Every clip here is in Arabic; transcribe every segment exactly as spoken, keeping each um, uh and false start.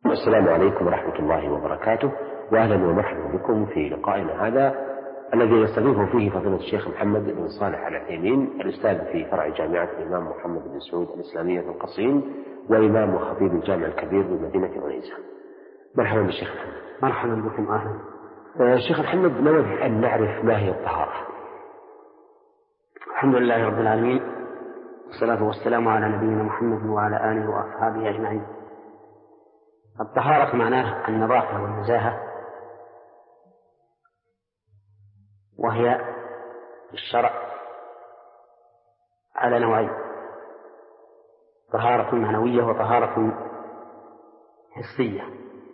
السلام عليكم ورحمة الله وبركاته، وأهلا ومرحبا بكم في لقائنا هذا الذي نستضيفه فيه فضيلة الشيخ محمد بن صالح العثيمين، الأستاذ في فرع جامعة الإمام محمد بن سعود الإسلامية في القصيم، وإمام وخطيب الجامع الكبير بمدينة عنيزة. مرحبا بالشيخ محمد. مرحبا بكم. أهلا. الشيخ محمد، نود أن نعرف ما هي الطهارة. الحمد لله رب العالمين، والصلاة والسلام على نبينا محمد وعلى آله وأصحابه أجمعين. الطهارة معناها النظافة والنزاهة، وهي في الشرع على نوعين: طهارة معنوية وطهارة حسية.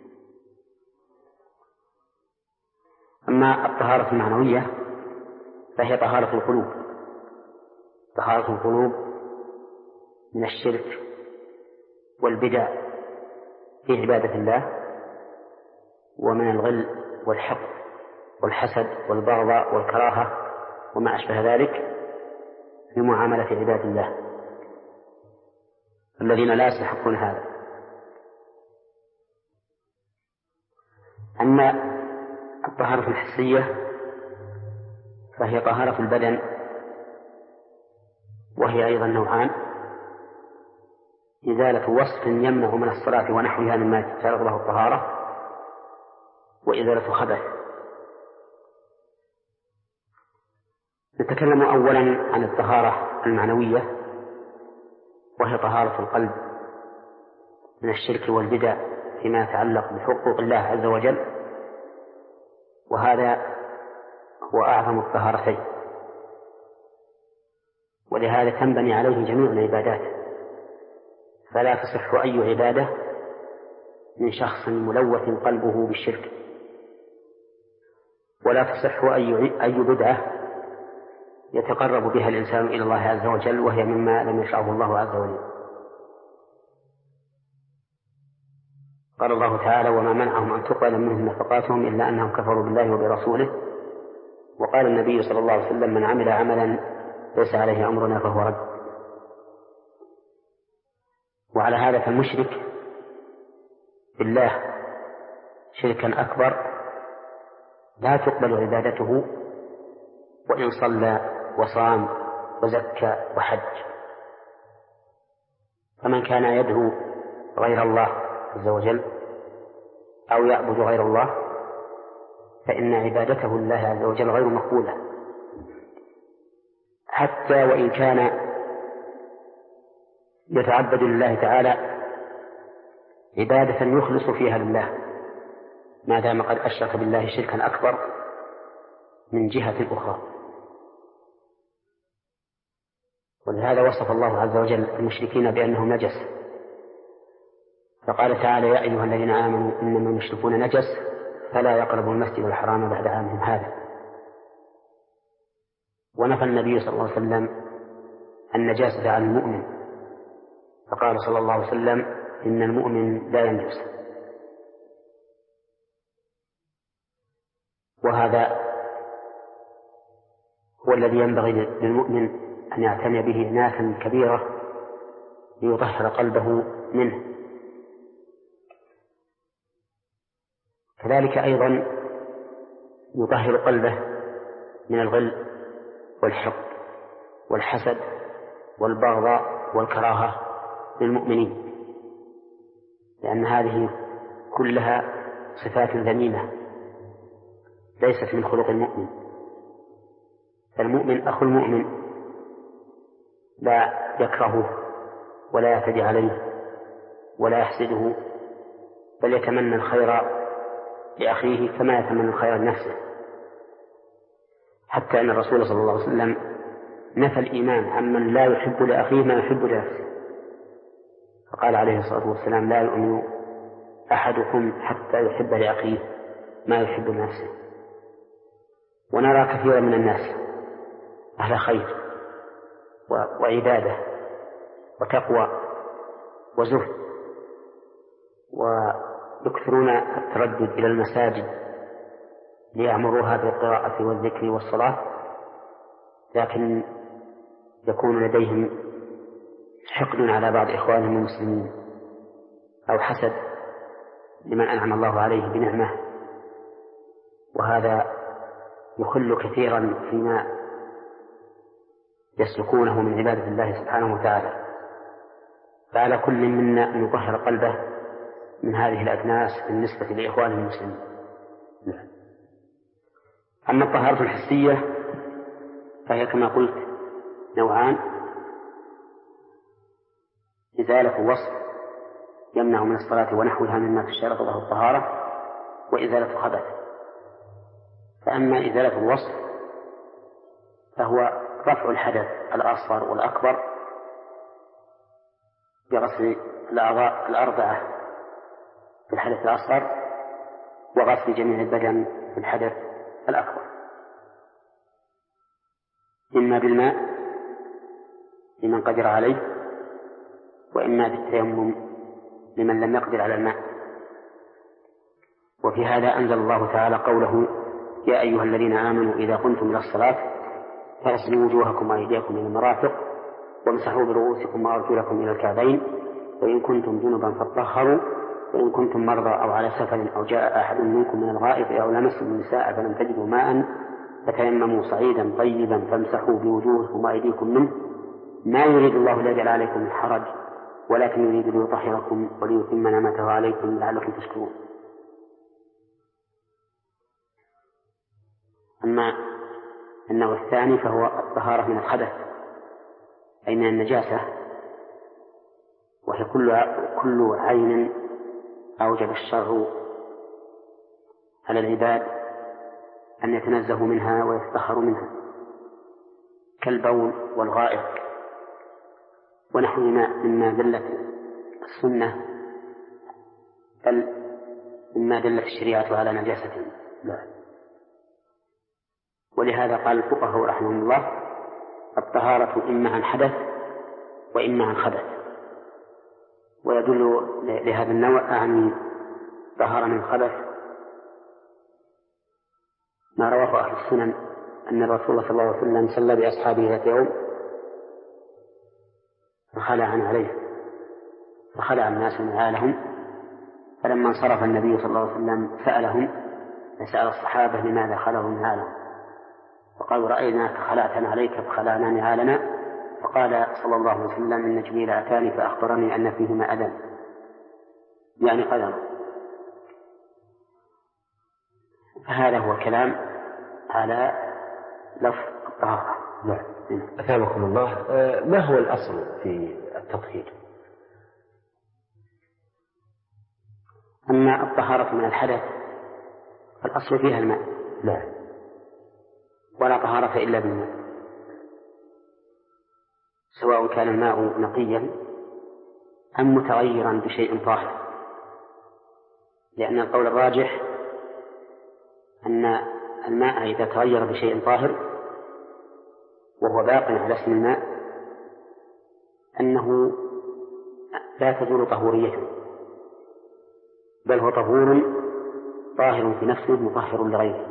أما الطهارة المعنوية فهي طهارة القلوب، طهارة القلوب من الشرك والبدع في عبادة الله، ومن الغل والحقد والحسد والبغضاء والكراهة وما أشبه ذلك في معاملة عباد الله الذين لا يستحقون هذا. أما الطهارة الحسية فهي طهارة البدن، وهي أيضا نوعان: إزالة وصف يمنع من الصلاة ونحوها مما تفترض له الطهارة، وإزالة خبث. نتكلم أولا عن الطهارة المعنوية، وهي طهارة القلب من الشرك والبدع فيما يتعلق بحقوق الله عز وجل، وهذا هو أعظم الطهارتين، ولهذا تنبني عليه جميع العبادات، فلا تصح أي عبادة من شخص ملوث قلبه بالشرك، ولا تصح أي أي بدعة يتقرب بها الإنسان إلى الله عز وجل، وهي مما لم يشرعه الله عز وجل. قال الله تعالى: وما منعهم أن تقبل منهم نفقاتهم إلا أنهم كفروا بالله وبرسوله. وقال النبي صلى الله عليه وسلم: من عمل عملا ليس عليه أمرنا فهو رد. وعلى هذا فالمشرك بالله شركا أكبر لا تقبل عبادته وإن صلى وصام وزكى وحج. فمن كان يدعو غير الله عز وجل أو يعبد غير الله فإن عبادته لله عز وجل غير مقبولة، حتى وإن كان يتعبد لله تعالى عبادة يخلص فيها لله، ما دام قد أشرك بالله شركا أكبر من جهة أخرى. ولهذا وصف الله عز وجل المشركين بأنهم نجس، فقال تعالى: يا أيها الذين آمنوا إنما المشركون نجس فلا يقربوا المسجد الحرام بعد عامهم هذا. ونفى النبي صلى الله عليه وسلم النجاسة عن المؤمن، فقال صلى الله عليه وسلم: إن المؤمن لا ينجس. وهذا هو الذي ينبغي للمؤمن أن يعتني به عناية كبيرة ليطهر قلبه منه. كذلك أيضا يطهر قلبه من الغل والحقد والحسد والبغضاء والكراهة للمؤمنين، لأن هذه كلها صفات ذميمة ليست من خلق المؤمن. فالمؤمن أخو المؤمن لا يكرهه ولا يعتدي عليه ولا يحسده، بل يتمنى الخير لأخيه كما يتمنى الخير لنفسه، حتى أن الرسول صلى الله عليه وسلم نفى الإيمان عمن لا يحب لأخيه ما يحب لنفسه، فقال عليه الصلاة والسلام: لا يؤمن أحدكم حتى يحب لأخيه ما يحب لنفسه. ونرى كثيرا من الناس أهل خير وعبادة وتقوى وزهد، ويكثرون التردد إلى المساجد ليعمروها بالقراءة والذكر والصلاة، لكن يكون لديهم حقد على بعض إخوانهم المسلمين أو حسد لمن أنعم الله عليه بنعمة، وهذا يخل كثيرا فيما يسلكونه من عبادة الله سبحانه وتعالى. فعلى كل منا أن يطهر قلبه من هذه الأدناس بالنسبة لإخوانه المسلمين. أما الطهارة الحسية فهي كما قلت نوعان: إزالة وصف يمنع من الصلاة ونحوها مما تشترط له الطهارة، وإزالة خبث. فأما إزالة الوصف فهو رفع الحدث الأصغر والأكبر بغسل الأعضاء الأربعة في الحدث الأصغر، وغسل جميع البدن في الحدث الأكبر، إما بالماء لمن قدر عليه، وإما بالتيمم لمن لم يقدر على الماء. وفي هذا أنزل الله تعالى قوله: يا أيها الذين آمنوا إذا قمتم إلى الصلاة فاغسلوا وجوهكم وأيديكم إلى المرافق وامسحوا برؤوسكم وأرجلكم إلى الكعبين وإن كنتم جنبا فاطهروا وإن كنتم مرضى أو على سفر أو جاء أحد منكم من الغائط أو لمستم النساء فلم تجدوا ماء فتيمموا صعيدا طيبا فامسحوا بوجوهكم وأيديكم منه ما يريد الله ليجعل عليكم من حرج ولكن يريد ليطهركم وليتم نعمته عليكم لعلكم تشكرون. أما النوع الثاني فهو الطهارة من الحدث أي من النجاسة، وهي كل كل عين أوجب الشرع على العباد أن يتنزهوا منها ويتطهروا منها، كالبول والغائط ونحوهما مما دلت السنة بل مما دلت الشريعة على نجاسته. ولهذا قال الفقهاء رحمهم الله: الطهارة إما عن حدث وإما عن خبث. ويدل لهذا النوع عن طهارة من الخبث ما رواه أهل السنن أن الرسول صلى الله عليه وسلم صلى بأصحابه ذات يوم فخلع عليه فخلع الناس نعالهم، فلما انصرف النبي صلى الله عليه وسلم سألهم فسأل الصحابة لماذا خلعوا نعالهم، فقالوا: رأيناك خلعتنا عليك فخلعنا نعالنا. فقال صلى الله عليه وسلم: إن جبريل أتاني فأخبرني أن فيهما أذى، يعني قدر. فهذا هو كلام على لفظ الطهارة. نعم. أثابكم الله. ما هو الأصل في التطهير؟ أما الطهارة من الحدث فالأصل فيها الماء. نعم. ولا طهارة إلا بالماء، سواء كان الماء نقيا أم متغيرا بشيء طاهر، لأن القول الراجح أن الماء إذا تغير بشيء طاهر وهو باق على اسم الماء أنه لا تزول طهوريته، بل هو طهور طاهر في نفسه مطهر لغيره.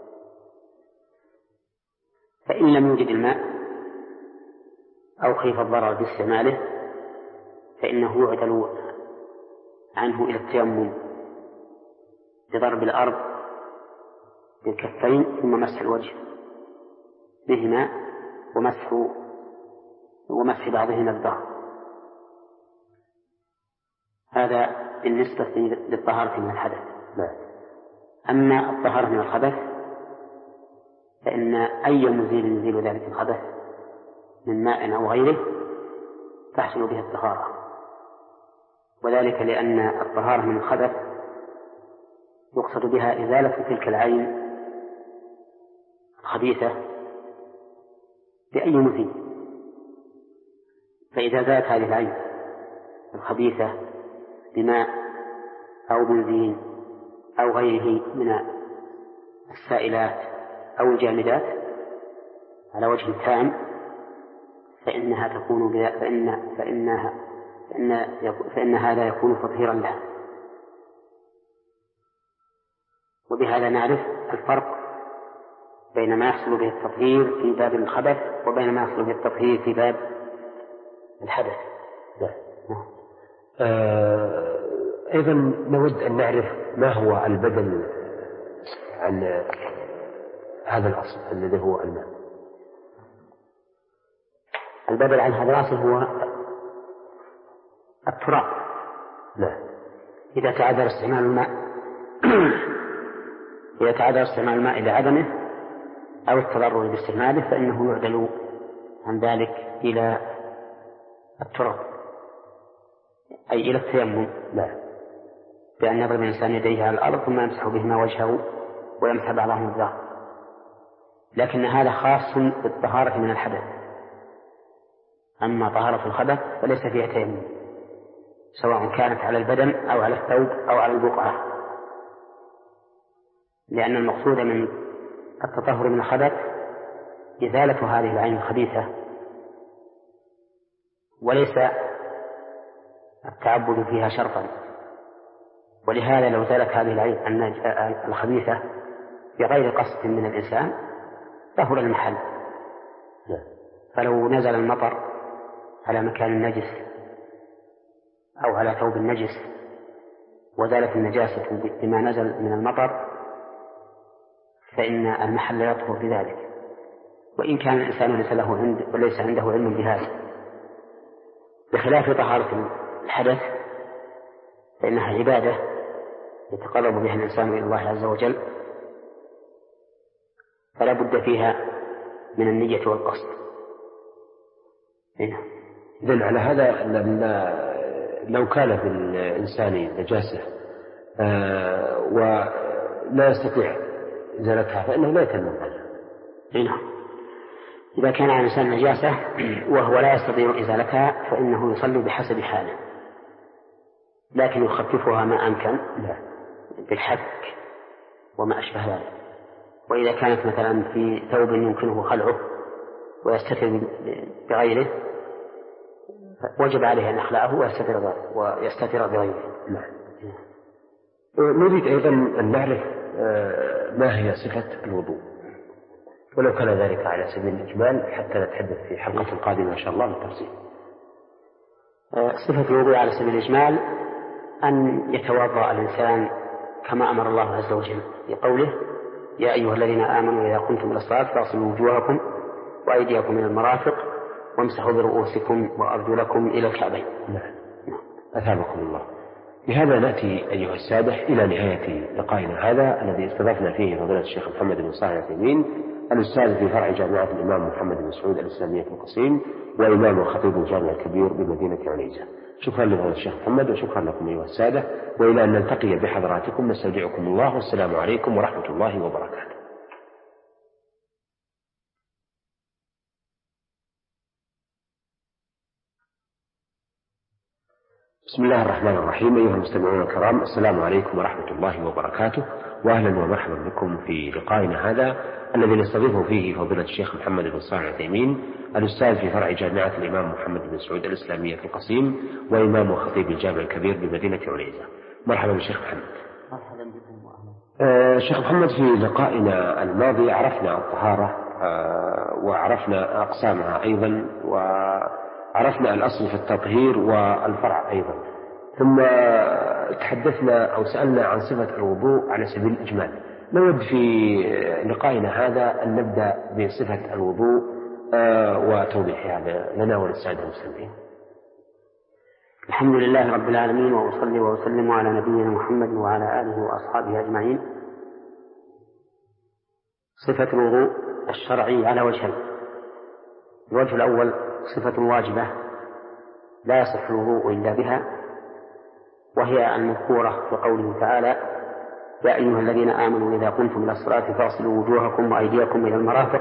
فإن لم يوجد الماء أو خيف الضرر باستعماله فإنه يعدل عنه إلى التيمم بضرب الأرض بالكفين ثم مسح الوجه بهما ومسح ومسح بعضهما الظهر. هذا بالنسبة للطهارة من الحدث. أما الطهارة من الخبث فإن أي مزيل يزيل ذلك الخبث من ماء أو غيره تحصل به الطهارة، وذلك لأن الطهارة من الخبث يقصد بها إزالة تلك العين الخبيثة بأي مزيل. فإذا زالت هذه العين الخبيثة بماء أو بنزين أو غيره من السائلات أو الجامدات على وجه تام فإنها تكون فإن فإنها فإن فإن هذا يكون تطهيرا لها. وبهذا نعرف الفرق بين ما يحصل به التطهير في باب الخبث وبين ما يحصل به التطهير في باب الحدث. آه أيضا نود أن نعرف ما هو البدل عن هذا الأصل الذي هو الماء. البدل عن هذا الأصل هو التراب. لا. إذا تعذر استعمال الماء إذا تعذر استعمال الماء لعدمه أو التضرر باستعماله فإنه يعدل عن ذلك إلى التراب، أي إلى التيمم. لا. بأن يضرب الإنسان يديه على الأرض ثم يمسح بهما وجهه ويمسح بعضهم الظهر، لكن هذا خاص بالطهارة من الحدث. أما طهارة الخبث فليس فيها تيمم، سواء كانت على البدن أو على الثوب أو على البقعة، لأن المقصود من التطهر من الخبث إزالة هذه العين الخبيثة، وليس التعبد فيها شرطا. ولهذا لو زالت هذه العين الخبيثة بغير قصد من الإنسان طهر المحل. فلو نزل المطر على مكان نجس أو على ثوب النجس وزالت النجاسة بما نزل من المطر فإن المحل يطهر بذلك، وإن كان الإنسان ليس له عند وليس عنده علم بهذا، بخلاف طهارة الحدث فإنها عبادة يتقرب بها الإنسان إلى الله عز وجل، فلا بد فيها من النية والقصد. هنا إذن على هذا لو كان في الإنسان نجاسة آه ولا يستطيع إزالتها فإنه لا يتيمم عنها. هنا إذا كان على الإنسان نجاسة وهو لا يستطيع إزالتها فإنه يصلي بحسب حاله، لكن يخففها ما أمكن بالحك وما أشبه ذلك. وإذا كانت مثلا في ثوب يمكنه خلعه ويستتر بغيره وجب عليه أن يخلعه ويستتر ويستتر بغيره. نريد أيضا أن نعرف ما هي صفة الوضوء، ولو كان ذلك على سبيل الإجمال حتى نتحدث في حلقة قادمة إن شاء الله بالتفصيل. صفة الوضوء على سبيل الإجمال أن يتوضأ الإنسان كما أمر الله عز وجل بقوله: يا أيها الذين آمنوا إذا قمتم إلى الصلاة فاغسلوا وجوهكم وأيديكم إلى المرافق وامسحوا برؤوسكم وأرجلكم إلى الكعبين. نعم. أثابكم الله. بهذا نأتي أيها السادة إلى نهاية لقائنا هذا الذي استضفنا فيه فضيلة الشيخ محمد بن صالح العثيمين، الأستاذ في فرع جامعة الإمام محمد بن سعود الإسلامية في القصيم وإمام وخطيب الجامع الكبير بمدينة عنيزة. شكرا لفضيلة الشيخ محمد وشكرا لكم أيها السادة، وإلى أن نلتقي بحضراتكم نستودعكم الله والسلام عليكم ورحمة الله وبركاته. بسم الله الرحمن الرحيم. أيها المستمعون الكرام، السلام عليكم ورحمة الله وبركاته، وأهلا ومرحبا بكم في لقائنا هذا الذي نستضيفه فيه فضيلة الشيخ محمد بن صالح العثيمين، الأستاذ في فرع جامعة الإمام محمد بن سعود الإسلامية في القصيم وإمام وخطيب الجامع الكبير بمدينة عنيزة. مرحبا بالشيخ محمد. مرحبا بكم وأهلا. آه شيخ محمد، في لقائنا الماضي عرفنا الطهارة آه وعرفنا أقسامها أيضا، وعرفنا الأصل في التطهير والفرع أيضا، ثم تحدثنا أو سألنا عن صفة الوضوء على سبيل الإجمال. نود في لقائنا هذا أن نبدأ بصفة الوضوء آه وتوضيحها لنا وللسادة المسلمين. الحمد لله رب العالمين، وأصلي وأسلم على نبينا محمد وعلى آله وأصحابه أجمعين. صفة الوضوء الشرعي على وجهين: الوجه الأول صفة واجبة لا يصح الوضوء إلا بها، وهي المذكورة في قوله تعالى: يا أيها الذين آمنوا إذا قمتم إلى الصلاة فاغسلوا وجوهكم وأيديكم إلى المرافق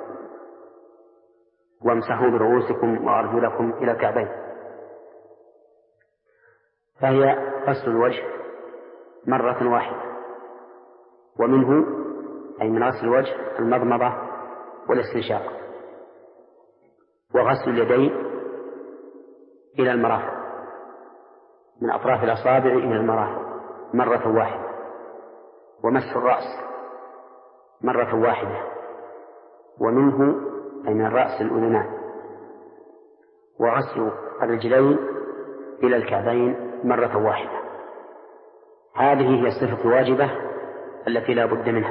وامسحوا برؤوسكم وأرجلكم إلى الكعبين. فهي غسل الوجه مرة واحدة، ومنه أي من غسل الوجه المضمضة والاستنشاق، وغسل اليدين إلى المرافق من أطراف الأصابع إلى المرافق مرة واحدة، ومسح الرأس مرة واحدة، ومنه أي من الرأس الأذنان، وغسل الرجلين إلى الكعبين مرة واحدة. هذه هي الصفة الواجبة التي لا بد منها.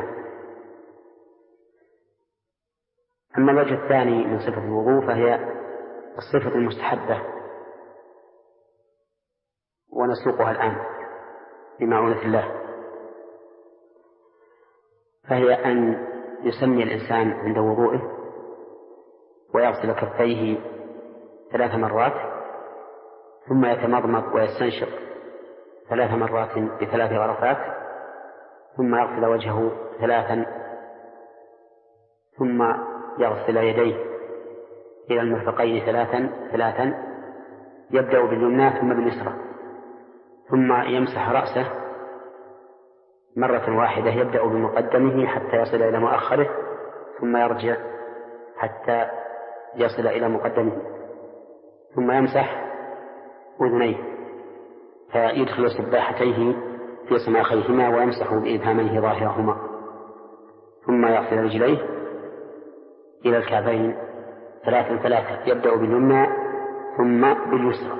أما الوجه الثاني من صفة الوضوء فهي الصفة المستحبة، ونسوقها الآن بمعونة الله. فهي أن يسمي الإنسان عند وضوئه ويغسل كفيه ثلاث مرات، ثم يتمضمض ويستنشق ثلاث مرات بثلاث غرفات، ثم يغسل وجهه ثلاثا، ثم يغسل يديه إلى المرفقين ثلاثا ثلاثا، يبدأ باليمنى ثم باليسرى، ثم يمسح رأسه مرة واحدة، يبدأ بمقدمه حتى يصل إلى مؤخره، ثم يرجع حتى يصل إلى مقدمه، ثم يمسح أذنيه فيدخل سباحتيه في صماخيهما ويمسح بإبهاميه ظاهرهما، ثم يغسل رجليه إلى الكعبين ثلاثا ثلاثا، يبدأ باليمنى ثم باليسرى،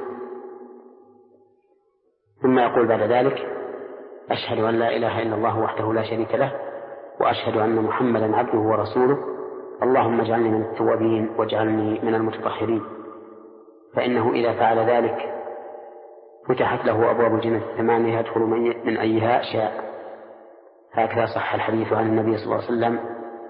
ثم يقول بعد ذلك: أشهد أن لا إله إلا الله وحده لا شريك له، وأشهد أن محمدا عبده ورسوله، اللهم اجعلني من التوابين واجعلني من المتطهرين. فإنه إذا فعل ذلك فتحت له أبواب الجنة الثمانية يدخل من أيها شاء. هكذا صح الحديث عن النبي صلى الله عليه وسلم،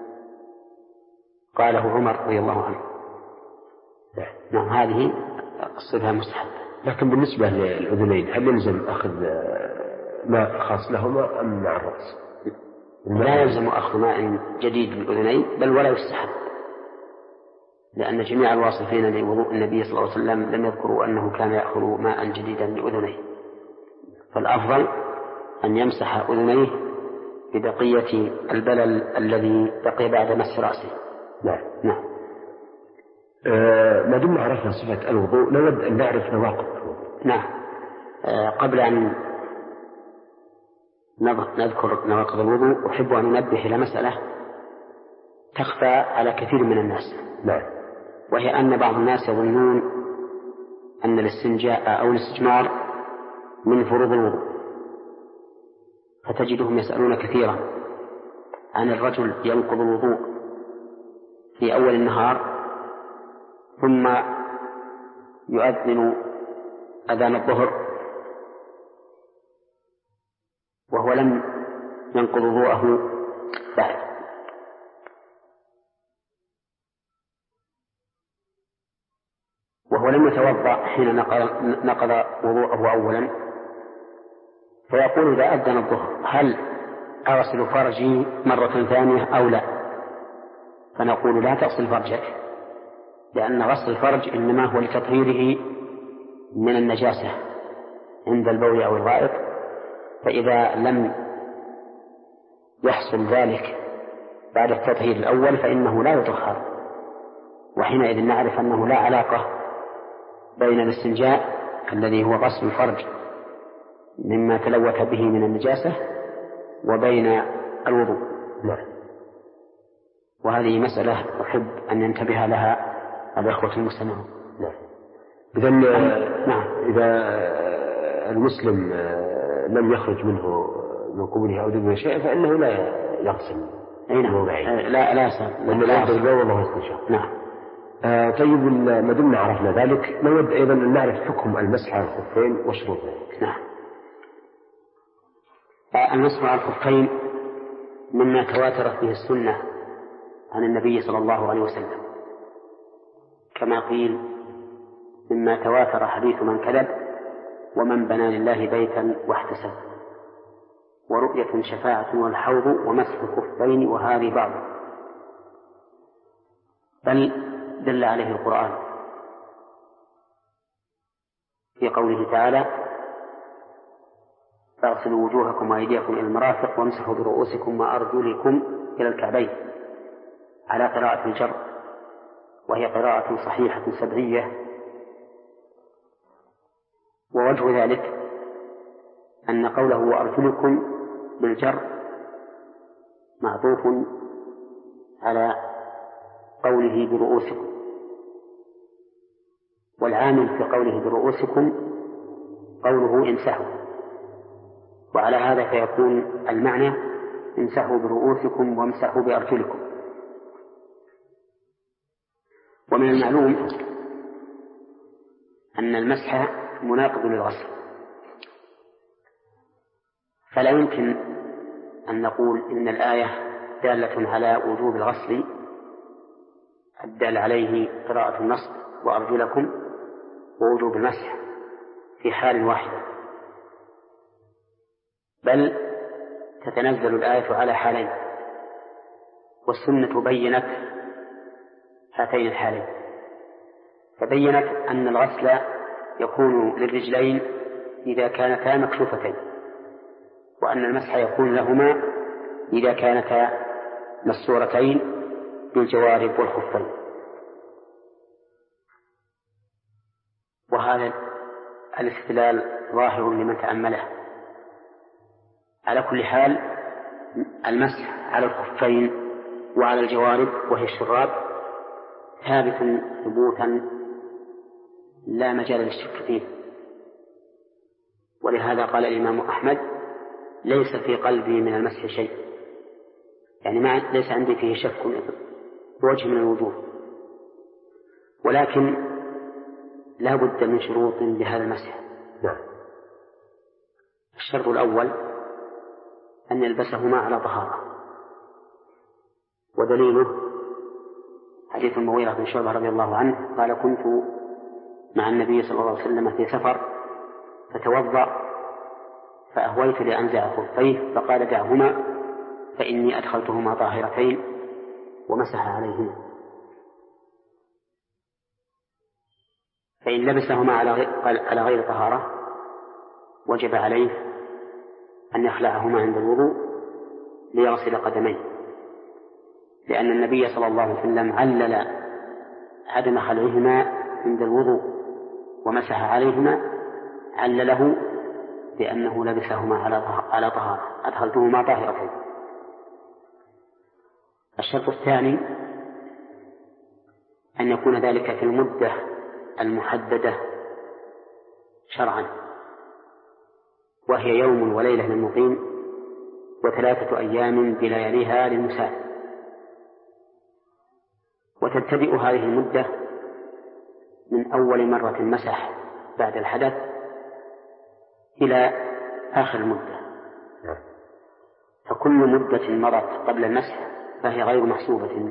قاله عمر رضي الله عنه. نعم، هذه الصفة المستحبة. لكن بالنسبة للأذنين هل يلزم أخذ ماء خاص لهما أم مع الرأس؟ لا يلزم أخذ ماء جديد للأذنين، بل ولا يستحب، لأن جميع الواصفين لوضوء النبي صلى الله عليه وسلم لم يذكروا أنه كان يأخذ ماء جديدا لأذنيه، فالأفضل أن يمسح أذنيه ببقية البلل الذي بقي بعد مس رأسه. نعم نعم. آه ما دمنا عرفنا صفة الوضوء نود أن نعرف نواقض الوضوء. نعم. آه قبل أن نذكر نواقض الوضوء أحب أن ننبه إلى مسألة تخفى على كثير من الناس. نعم. وهي أن بعض الناس يظنون أن الاستنجاء أو الاستجمار من فروض الوضوء، فتجدهم يسألون كثيرا عن الرجل ينقض الوضوء في أول النهار ثم يؤذن أذان الظهر وهو لم ينقض وضوءه بعد، وهو لم يتوضأ حين نقض وضوءه أولا، فيقول إذا أذن الظهر هل أغسل فرجي مرة ثانية أو لا؟ فنقول لا تغسل فرجك، لأن غسل الفرج إنما هو لتطهيره من النجاسة عند البول أو الغائط، فإذا لم يحصل ذلك بعد التطهير الأول فإنه لا يطهر، وحينئذ نعرف أنه لا علاقة بين الاستنجاء الذي هو غسل الفرج مما تلوث به من النجاسة وبين الوضوء. نعم. وهذه مسألة أحب أن ينتبه لها الأخوة المسلمون. نعم. إذا نعم. إذا المسلم لم يخرج منه من قبله أو دبره شيء فإنه لا يغسل. نعم. لا لا لأنه لا يغسل البول والله يستنشق. نعم. آه طيب ما دمنا عرفنا ذلك نود أيضا أن نعرف حكم المسح على الخفين وشروط ذلك. نعم. المسح على الخفين مما تواترت به السنة عن النبي صلى الله عليه وسلم، كما قيل مما تواتر حديث من كذب ومن بنى لله بيتا واحتسب، ورؤية شفاعة والحوض ومسح الخفين وهذه بعض، بل دل عليه القرآن في قوله تعالى فاغسلوا وجوهكم وأيديكم إلى المرافق وامسحوا برؤوسكم وأرجلكم إلى الكعبين، على قراءة الجر وهي قراءة صحيحة سبعية. ووجه ذلك أن قوله وأرجلكم بالجر معطوف على قوله برؤوسكم، والعامل في قوله برؤوسكم قوله امسحوا، وعلى هذا فيكون المعنى امسحوا برؤوسكم وامسحوا بأرجلكم. ومن المعلوم أن المسح مناقض للغسل، فلا يمكن أن نقول إن الآية دالة على وجوب الغسل الدال عليه قراءة النص وأرجلكم ووجوب المسح في حال واحدة، بل تتنزل الآية على حالين، والسنة بينت هاتين الحالين، فبينت أن الغسل يكون للرجلين إذا كانتا مكشوفتين، وأن المسح يكون لهما إذا كانتا مسورتين بالجوارب والخفين. وهذا الاستدلال ظاهر لمن تأمله. على كل حال المسح على الخفين وعلى الجوارب وهي الشراب ثابت ثبوتا لا مجال للشك فيه، ولهذا قال الإمام أحمد ليس في قلبي من المسح شيء، يعني ما ليس عندي فيه شك بوجه من الوجوه، ولكن لا بد من شروط لهذا المسح. الشرط الأول أن يلبسهما على طهارة، ودليله حديث المغيرة بن شعبة رضي الله عنه قال كنت مع النبي صلى الله عليه وسلم في سفر فتوضأ فأهويت لأنزع خفيه فقال دعهما فإني أدخلتهما طاهرتين ومسح عليهما، فإن لبسهما على غير طهارة وجب عليه أن يخلعهما عند الوضوء ليغسل قدميه، لأن النبي صلى الله عليه وسلم علل عدم خلعهما عند الوضوء ومسح عليهما، علله بأنه لبسهما على طهارة أدخلتهما طاهرتين. الشرط الثاني أن يكون ذلك في المدة المحددة شرعا، وهي يوم وليلة للمقيم وثلاثة أيام بلياليها للمسافر، وتبتدئ هذه المدة من أول مرة مسح بعد الحدث إلى آخر المدة، فكل مدة مرت قبل المسح فهي غير محسوبة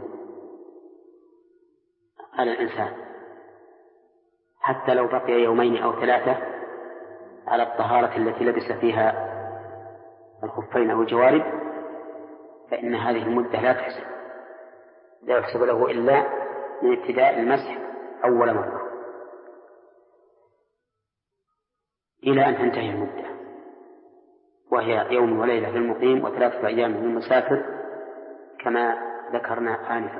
على الإنسان، حتى لو بقي يومين أو ثلاثة على الطهارة التي لبس فيها الخفين أو الجوارب فإن هذه المدة لا تحسب لا يحسب له إلا من ابتداء المسح أول مرة إلى أن تنتهي المدة، وهي يوم وليلة للمقيم وثلاثة أيام للمسافر كما ذكرنا آنفا.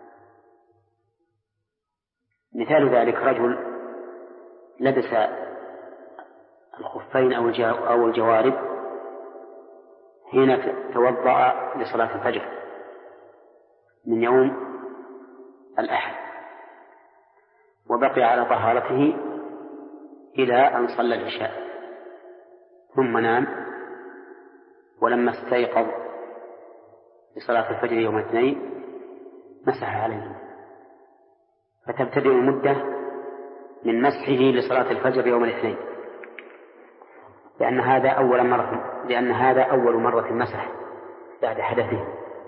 مثال ذلك رجل لبس الخفين أو الجوارب حين توضأ لصلاة الفجر من يوم الأحد، وبقي على طهارته إلى أن صلى العشاء، ثم نام، ولما استيقظ لصلاة الفجر يوم الاثنين مسح عليه، فتبتدئ المدة من مسحه لصلاة الفجر يوم الاثنين، لأن هذا أول مرة لأن هذا أول مرة مسح بعد حدثه،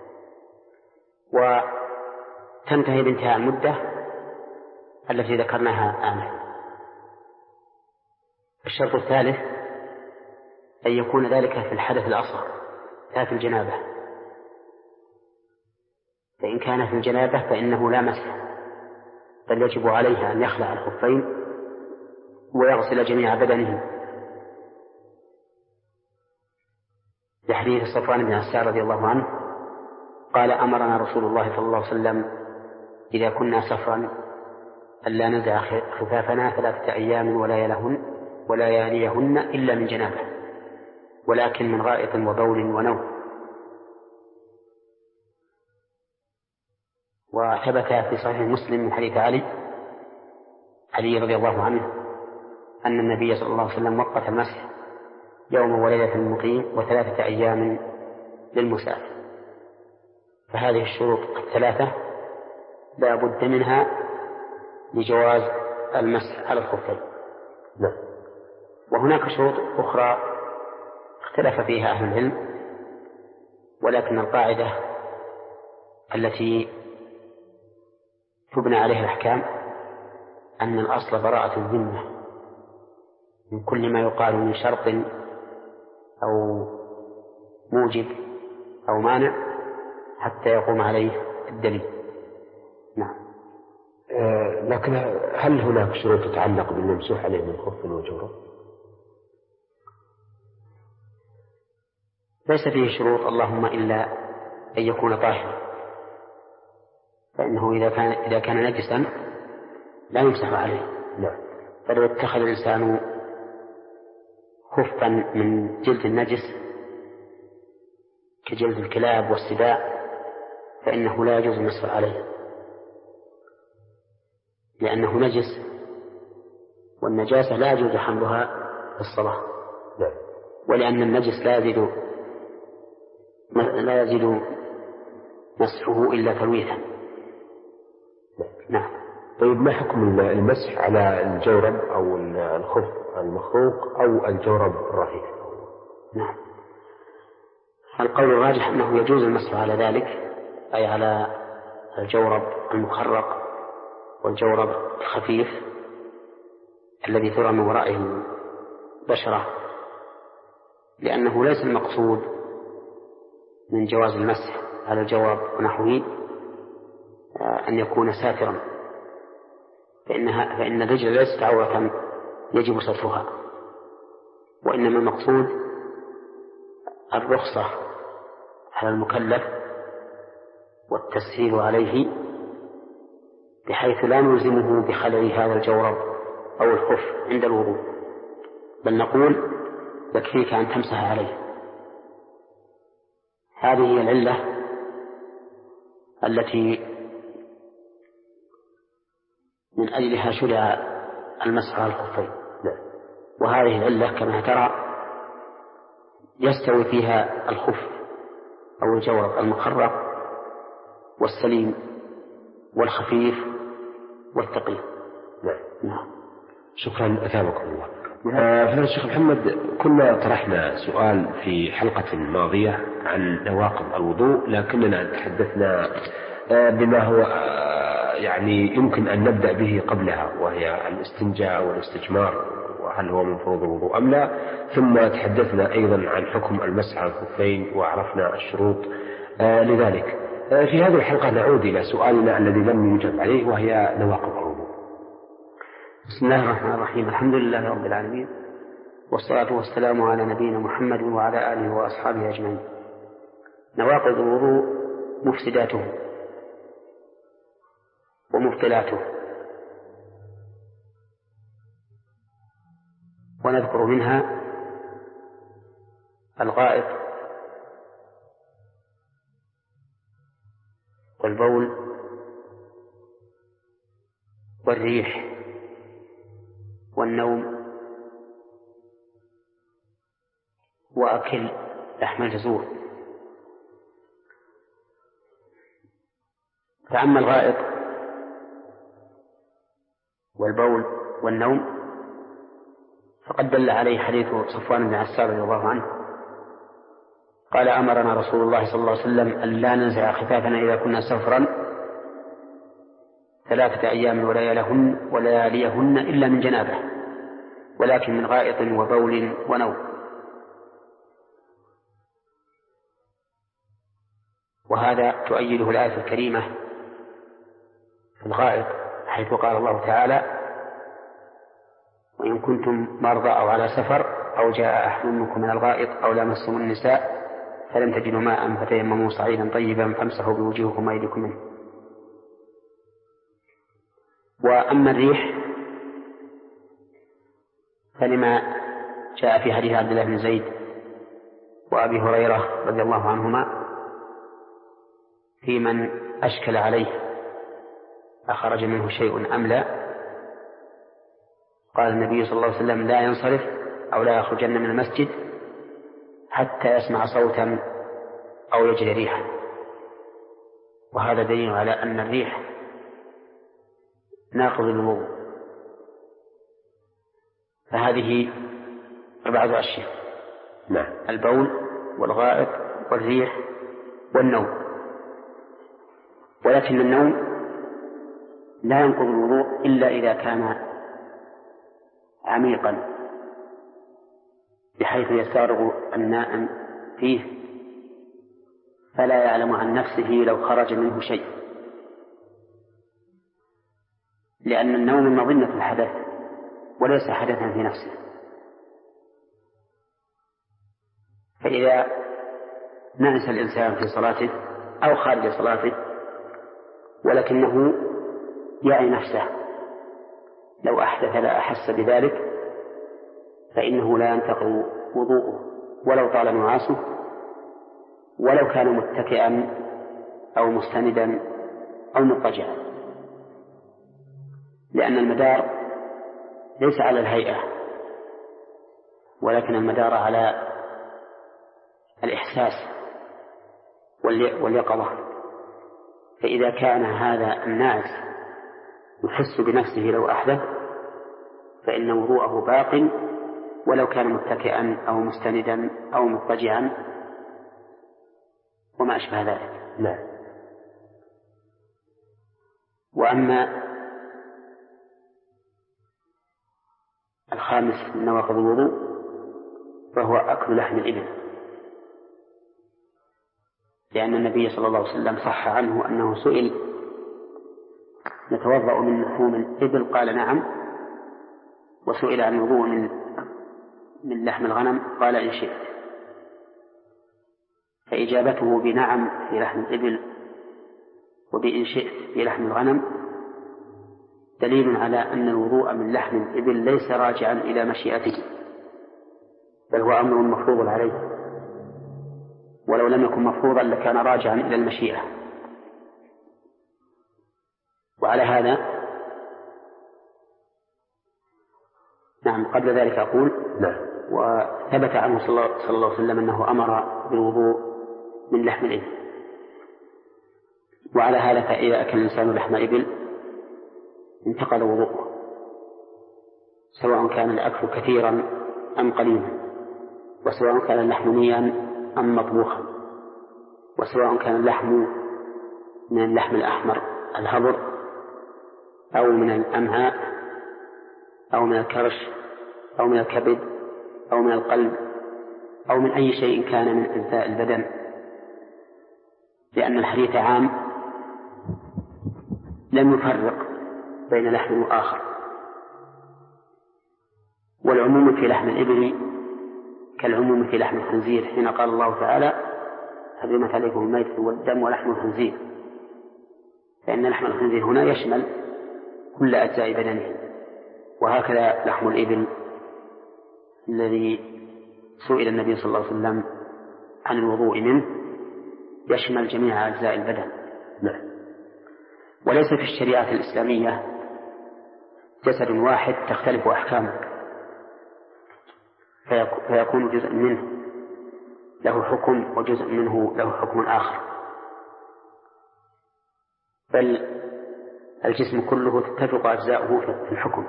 وتنتهي بانتهاء المدة التي ذكرناها آنفا. الشرط الثالث أن يكون ذلك في الحدث الأصغر لا في الجنابة، فإن كان في الجنابة فإنه لا مسح، بل يجب عليه أن يخلع الخفين ويغسل جميع بدنه، لحديث صفوان بن عسار رضي الله عنه قال أمرنا رسول الله صلى الله عليه وسلم إذا كنا سفرا ألا نزع خفافنا ثلاثة أيام ولا يلهن ولا ياليهن إلا من جنابه، ولكن من غائط وبول ونوم. وثبت في صحيح مسلم من حديث علي علي رضي الله عنه أن النبي صلى الله عليه وسلم وقت المسح يوم وليلة المقيم وثلاثة أيام للمسافر. فهذه الشروط الثلاثة لا بد منها لجواز المسح على الخفين. نعم. وهناك شروط أخرى اختلف فيها أهل العلم، ولكن القاعدة التي تبنى عليها الأحكام أن الأصل براءة الذمة من كل ما يقال من شرط أو موجب أو مانع حتى يقوم عليه الدليل. نعم. آه لكن هل هناك شروط تتعلق بالممسوح عليه من خف وجورب؟ ليس فيه شروط اللهم إلا أن يكون طاهرا، فإنه إذا كان إذا كان نجسا لا يمسح عليه. نعم. فلو اتخذ الإنسان خفا من جلد النجس كجلد الكلاب والسباع فإنه لا يجوز المسح عليه، لأنه نجس، والنجاسة لا يجوز حملها في الصلاة. نعم. ولأن النجس لا يزيد لا يزيد مسحه إلا تلويثا. نعم. طيب ما حكم المسح على الجورب أو الخف المخروق أو الجورب الرفيع؟ نعم. القول الراجح أنه يجوز المسح على ذلك، أي على الجورب المخرق والجورب الخفيف الذي ترى من ورائه بشرة، لأنه ليس المقصود من جواز المسح على الجورب ونحوه أن يكون ساترا، فإنها فإن الرجل ليست عورة يجب سترها، وإنما المقصود الرخصة على المكلف والتسهيل عليه بحيث لا نلزمه بخلع هذا الجورب أو الخف عند الوضوء، بل نقول يكفيك أن تمسح عليه. هذه هي العلة التي من أجلها شرع المسح على الخفين. وهذه العلة كما ترى يستوي فيها الخف أو الجورب المخرق والسليم والخفيف والثقيل. نعم. نعم. شكرا أثابكم الله. فضيلة الشيخ محمد، كنا طرحنا سؤال في حلقة ماضية عن نواقض الوضوء، لكننا تحدثنا بما هو يعني يمكن أن نبدأ به قبلها، وهي الاستنجاء والاستجمار، وهل هو من فروض الوضوء أم لا. ثم تحدثنا أيضا عن حكم المسح على الخفين وعرفنا الشروط لذلك. في هذه الحلقة نعود إلى سؤالنا الذي لم يجب عليه، وهي نواقض الوضوء. بسم الله الرحمن الرحيم. الحمد لله رب العالمين، والصلاة والسلام على نبينا محمد وعلى آله وأصحابه أجمعين. نواقض الوضوء مفسداته ومبطلاته، ونذكر منها الغائط والبول والريح والنوم وأكل لحم الجزور. فأما الغائط والبول والنوم فقد دل عليه حديث صفوان بن عسار رضي الله عنه قال: أمرنا رسول الله صلى الله عليه وسلم أن لا ننزع خفافنا إذا كنا سفرا ثلاثة أيام ولياليهن ولياليهن إلا من جنابه، ولكن من غائط وبول ونوم. وهذا تؤيده الآية الكريمة في الغائط، حيث قال الله تعالى: وإن كنتم مرضى أو على سفر أو جاء أحد منكم من الغائط أو لامستم النساء فلم تجدوا ماء فتيمموا صعيدا طيبا فامسحوا بوجوهكم وأيديكم منه. وأما الريح فلما جاء في حديث عبد الله بن زيد وأبي هريرة رضي الله عنهما في من أشكل عليه أخرج منه شيء أم لا، قال النبي صلى الله عليه وسلم: لا ينصرف أو لا يخرجن من المسجد حتى يسمع صوتا أو يجري ريحا، وهذا دليل على أن الريح ناقض الوضوء. فهذه أربعة أشياء: نعم. البول والغائط والريح والنوم. ولكن النوم لا ينقض الوضوء إلا إذا كان عميقا بحيث يستغرق النائم فيه فلا يعلم عن نفسه لو خرج منه شيء، لأن النوم مظنة الحدث وليس حدثا في نفسه. فإذا نعس الإنسان في صلاته أو خارج صلاته ولكنه يعي نفسه لو أحدث لا أحس بذلك فإنه لا ينتقض وضوءه ولو طال نعاسه، ولو كان متكئا أو مستندا أو مضطجعا، لأن المدار ليس على الهيئة ولكن المدار على الإحساس واليقظة. فإذا كان هذا الناعس يحس بنفسه لو أحدث فإن وضوءه باق ولو كان متكئا أو مستندا أو مضطجعا وما أشبه ذلك. لا. وأما الخامس من نواقض الوضوء فهو أكل لحم الإبل، لأن النبي صلى الله عليه وسلم صح عنه أنه سئل: نتوضأ من لحوم الإبل؟ قال: نعم. وسئل عن الوضوء من من لحم الغنم؟ قال: إن شئت. فإجابته بنعم في لحم الإبل وبإن شئت في لحم الغنم دليل على أن الوضوء من لحم الإبل ليس راجعا إلى مشيئته، بل هو أمر مفروض عليه، ولو لم يكن مفروضا لكان راجعا إلى المشيئة. وعلى هذا نعم قبل ذلك أقول لا. وثبت عنه صلى الله عليه وسلم أنه أمر بالوضوء من لحم الإبل. وعلى هذا فإذا أكل الإنسان لحم إبل انتقل وضوءه، سواء كان الأكل كثيرا أم قليلا، وسواء كان اللحم نيا أم مطبوخا، وسواء كان اللحم من اللحم الأحمر الهبر أو من الأمعاء أو من الكرش أو من الكبد أو من القلب أو من أي شيء كان من أجزاء البدن، لأن الحديث عام لم يفرق بين لحم وآخر. والعموم في لحم الإبل كالعموم في لحم الخنزير، حين قال الله تعالى: حرمت عليكم الميتة والدم ولحم الخنزير، فإن لحم الخنزير هنا يشمل كل أجزاء بدنه. وهكذا لحم الإبل الذي سئل النبي صلى الله عليه وسلم عن الوضوء منه يشمل جميع أجزاء البدن. نعم. وليس في الشريعة الإسلامية جسد واحد تختلف أحكامه فيكون جزء منه له حكم وجزء منه له حكم آخر، بل الجسم كله تتفق أجزاؤه في الحكم.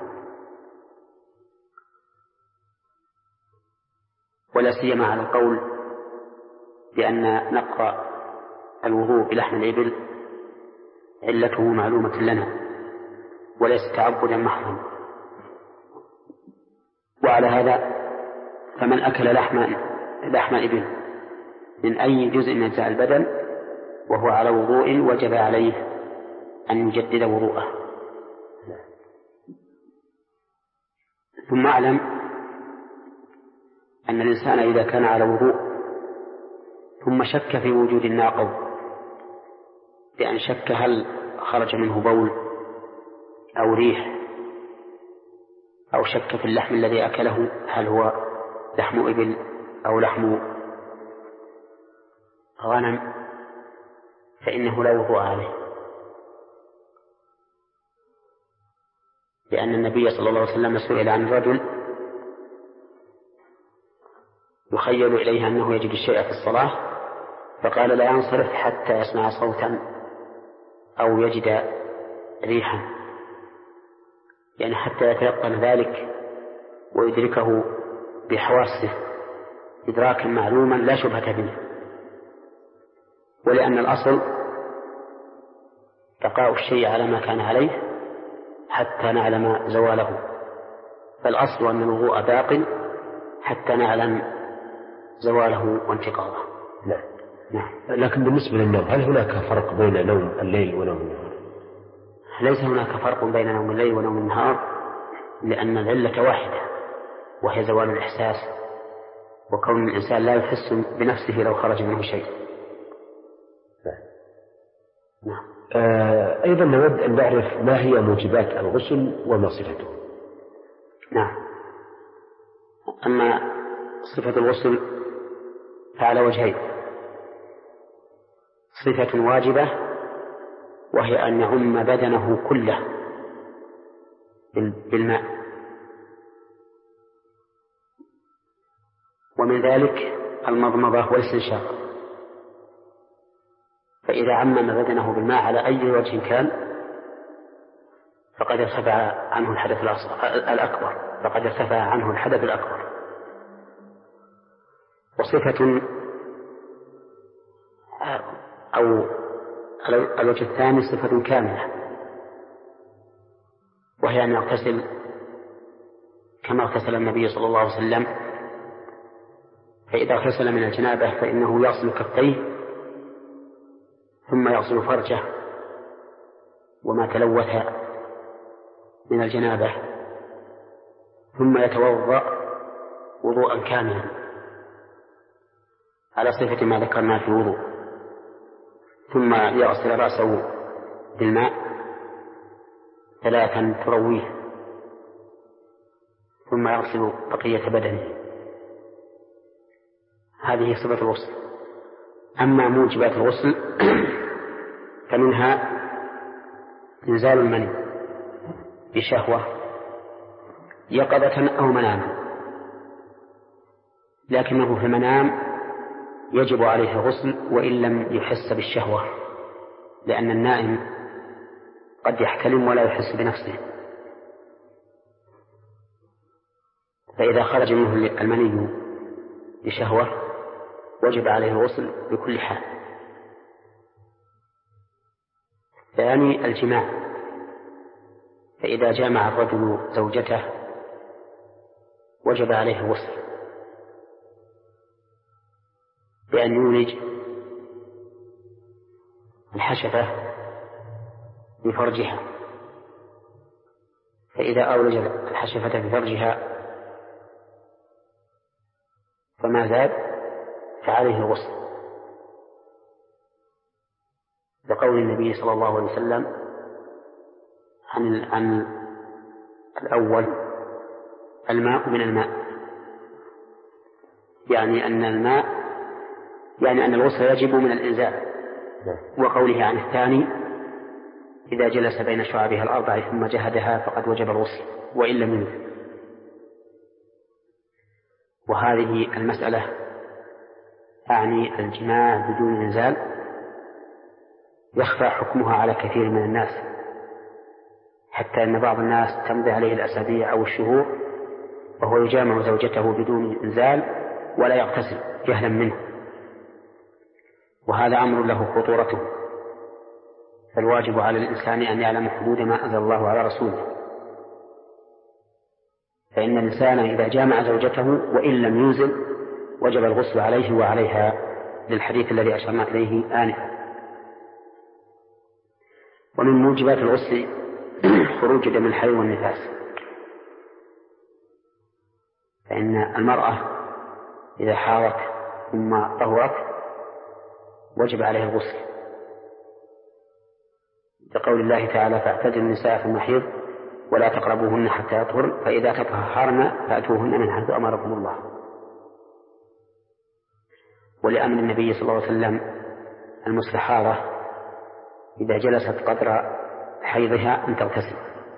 ولا سيما على القول بأن نقض الوضوء بلحم الإبل علته معلومة لنا وليس تعبدا محضا. وعلى هذا فمن أكل لحم لحم إبل من أي جزء من أجزاء البدن وهو على وضوء وجب عليه أن يجدد وضوءه. ثم أعلم أن الإنسان إذا كان على وضوء ثم شك في وجود الناقض، بأن شك هل خرج منه بول أو ريح، أو شك في اللحم الذي أكله هل هو لحم إبل أو لحم غنم، فإنه لا وضوء عليه، لأن النبي صلى الله عليه وسلم سئل عن رجل يخيل إليه أنه يجد الشيء في الصلاة، فقال لا ينصرف حتى يسمع صوتا أو يجد ريحا، يعني حتى يتيقن ذلك ويدركه بحواسه إدراكا معلوما لا شبهة فيه. ولأن الأصل بقاء الشيء على ما كان عليه حتى نعلم زواله، فالأصل أن الوضوء باق حتى نعلم زواله وانتقاضه. نعم. نعم. لكن بالنسبة للنوم هل هناك فرق بين نوم الليل ونوم النهار؟ ليس هناك فرق بين نوم الليل ونوم النهار، لأن العلة واحدة وهي زوال الإحساس، وكون الإنسان لا يحس بنفسه لو خرج منه شيء. نعم. آه أيضا نود أن نعرف ما هي موجبات الغسل وما صفته. نعم. أما صفة الغسل فعلى وجهين: صفة واجبة وهي أن يعم بدنه كله بالماء، ومن ذلك المضمضة والاستنشاق، فإذا عمم بدنه بالماء على أي وجه كان فقد ارتفع عنه الحدث الأكبر فقد ارتفع عنه الحدث الأكبر. وصفة أو الوجه الثاني صفة كاملة، وهي أن يغتسل كما اغتسل النبي صلى الله عليه وسلم، فإذا اغتسل من الجنابة فإنه يغسل كفيه ثم يغسل فرجه وما تلوث من الجنابة، ثم يتوضأ وضوءا كاملا على صفة ما ذكرنا في الوضوء، ثم يغسل رأسه بالماء ثلاثا ترويه، ثم يغسل بقية بدنه. هذه صفة الغسل. أما موجبات الغسل فمنها إنزال المني بشهوة يقظة أو مناما، لكنه في المنام يجب عليه الغسل وإن لم يحس بالشهوة، لأن النائم قد يحتلم ولا يحس بنفسه، فإذا خرج منه المني بشهوة وجب عليه الغسل بكل حال. ثاني الجماع، فإذا جامع الرجل زوجته وجب عليه الغسل بأن يولج الحشفة بفرجها، فإذا أولج الحشفة بفرجها فما زاد فعليه الغسل، لقول النبي صلى الله عليه وسلم عن عن الأول الماء من الماء، يعني أن الماء يعني أن الغسل يجب من الإنزال، وقوله عن الثاني إذا جلس بين شعابها الأربع ثم جهدها فقد وجب الغسل وإن لم ينزل. وهذه المسألة أعني الجماع بدون إنزال يخفى حكمها على كثير من الناس، حتى أن بعض الناس تمضي عليه الأسابيع أو الشهور وهو يجامع زوجته بدون إنزال ولا يغتسل جهلا منه، وهذا أمر له خطورته، فالواجب على الإنسان أن يعلم حدود ما أنزل الله على رسوله، فإن الإنسان إذا جامع زوجته وإن لم ينزل وجب الغسل عليه وعليها، للحديث الذي أشرنا إليه آنفا. ومن موجبات الغسل خروج دم الحيض والنفاس، فإن المرأة إذا حاضت ثم طهرت وجب عليها الغسل، لقول الله تعالى فاعتزلوا النساء في المحيض ولا تقربوهن حتى يطهرن فإذا تطهرن فأتوهن من حيث أمركم الله، ولأمر النبي صلى الله عليه وسلم المستحاضة إذا جلست قدر حيضها أن تغتسل،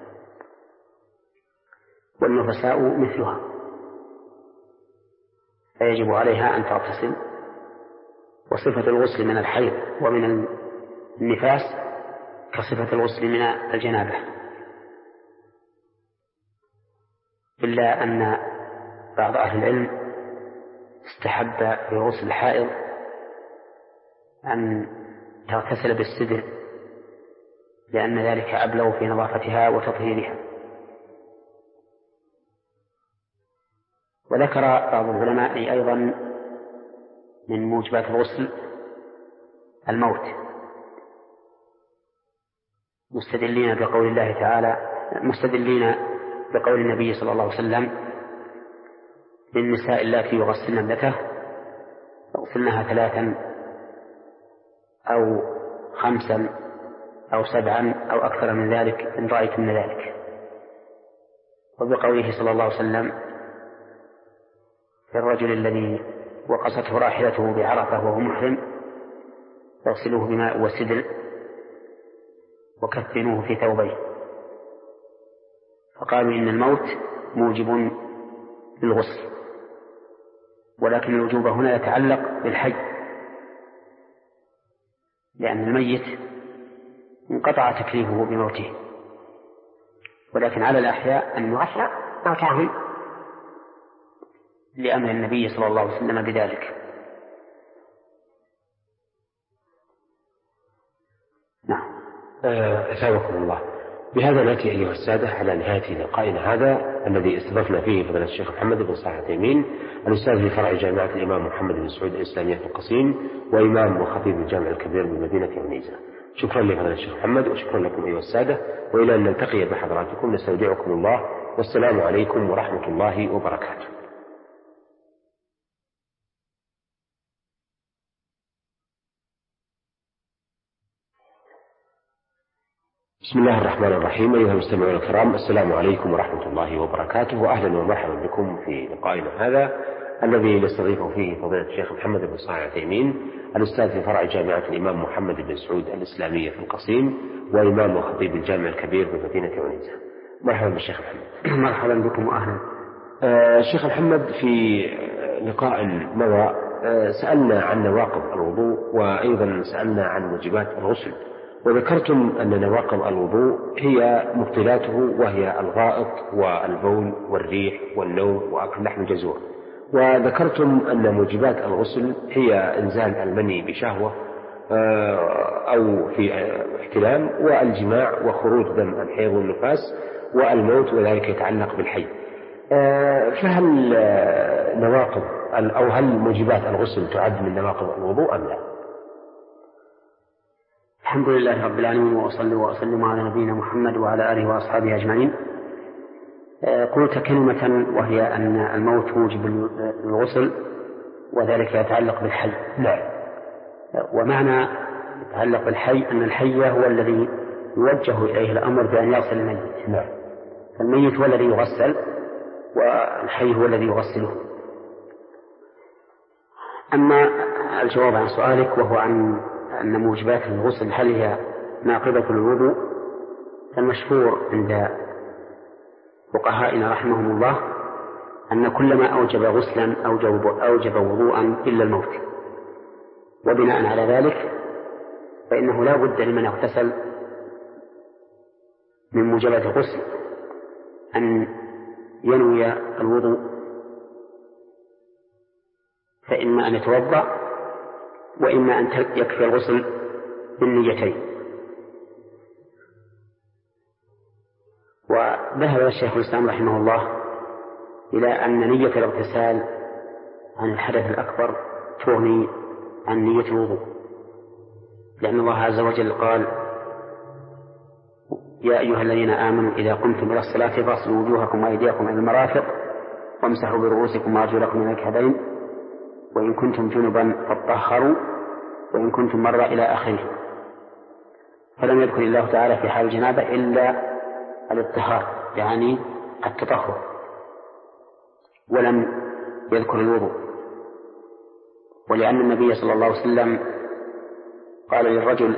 والنفساء مثلها. فيجب عليها أن تغتسل. وصفة الغسل من الحيض ومن النفاس كصفة الغسل من الجنابة، إلا أن بعض أهل العلم استحب في غسل الحائض أن تغتسل بالسدر، لأن ذلك أبلغ في نظافتها وتطهيرها. وذكر بعض العلماء أيضا من موجبات الغسل الموت، مستدلين بقول الله تعالى مستدلين بقول النبي صلى الله عليه وسلم للنساء اللاتي يغسلن ابنته يغسلنها ثلاثا أو خمسا أو سبعا أو أكثر من ذلك إن رأيتم من ذلك، وبقوله صلى الله عليه وسلم في الرجل الذي وقصته راحلته بعرفة وهو محرم يغسلوه بماء وسدر وكفنوه في ثوبيه، فقالوا إن الموت موجب للغسل، ولكن الوجوب هنا يتعلق بالحي، لأن الميت انقطع تكليفه بموته، ولكن على الأحياء أن يغسل موتاهم لأمر النبي صلى الله عليه وسلم بذلك. نعم. أثابكم الله. بهذا نأتي أيها السادة على نهاية لقائنا هذا الذي استضفنا فيه فضيلة الشيخ محمد بن صالح العثيمين الأستاذ في فرع جامعة الإمام محمد بن سعود الإسلامية في القصيم وإمام وخطيب الجامع الكبير بمدينة عنيزة. شكرا لفضيلة الشيخ محمد وشكرا لكم أيها السادة، وإلى أن نلتقي بحضراتكم نستودعكم الله والسلام عليكم ورحمة الله وبركاته. بسم الله الرحمن الرحيم. أيها المستمعون الكرام، السلام عليكم ورحمة الله وبركاته، وأهلا ومرحبا بكم في لقائنا هذا الذي نستضيف فيه فضيلة الشيخ محمد بن صالح العثيمين الأستاذ في فرع جامعة الإمام محمد بن سعود الإسلامية في القصيم وإمام وخطيب الجامع الكبير بمدينة عنيزة. مرحبا بالشيخ محمد. مرحبا بكم وأهلا. آه شيخ محمد، في لقاء مضى آه سألنا عن نواقض الوضوء وأيضا سألنا عن موجبات الغسل، وذكرتم أن نواقض الوضوء هي مبطلاته وهي الغائط والبول والريح والنوم وأكل لحم الجزور، وذكرتم أن موجبات الغسل هي إنزال المني بشهوة أو في احتلام والجماع وخروج دم الحيض والنفاس والموت، وذلك يتعلق بالحي. فهل نواقض أو هل موجبات الغسل تعد من نواقض الوضوء أم لا؟ الحمد لله رب العالمين، وأصلي وأسلم على نبينا محمد وعلى آله وأصحابه أجمعين. قلت كلمة وهي أن الموت موجب الغسل وذلك يتعلق بالحي. نعم. ومعنى يتعلق بالحي أن الحي هو الذي يوجه إليه الأمر بأن يغسل الميت. نعم. فالميت هو الذي يغسل والحي هو الذي يغسله. أما الجواب عن سؤالك وهو عن أن موجبات الغسل هل هي ناقضة للوضوء، فالمشهور عند فقهائنا رحمهم الله أن كل ما أوجب غسلا أوجب, أوجب وضوءا إلا الموت، وبناء على ذلك فإنه لا بد لمن اغتسل من موجبات الغسل أن ينوي الوضوء، فإما أن يتوضأ وإما أن يكفي الغسل بالنيتين. وذهب الشيخ الإسلام رحمه الله إلى أن نية الاغتسال عن الحدث الأكبر تغني عن نية الوضوء، لأن الله عز وجل قال: يا أيها الذين آمنوا إذا قمتم إلى الصلاة فاغسلوا وجوهكم وأيديكم إلى المرافق وامسحوا برؤوسكم وأرجلكم إلى الكعبين وإن كنتم جنبا فاطهروا وإن كنتم مرضى إلى آخره. فلم يذكر الله تعالى في حال الجنابة إلا الاطهار يعني التطهر، ولم يذكر الوضوء، ولأن النبي صلى الله عليه وسلم قال للرجل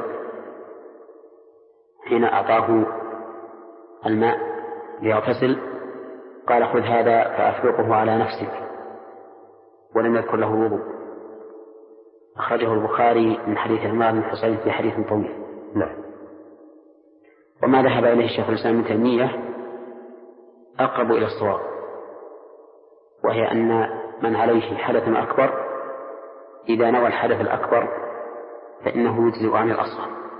حين أعطاه الماء ليغتسل قال: خذ هذا فأفرقه على نفسك ولم يذكر له وضوء. أخرجه البخاري من حديث عمران بن حصين في حديث طويل. نعم. وما ذهب إليه الشيخ الإسلام ابن تيمية أقرب إلى الصواب، وهي أن من عليه حدث أكبر إذا نوى الحدث الأكبر فإنه يجزئ عن الأصغر.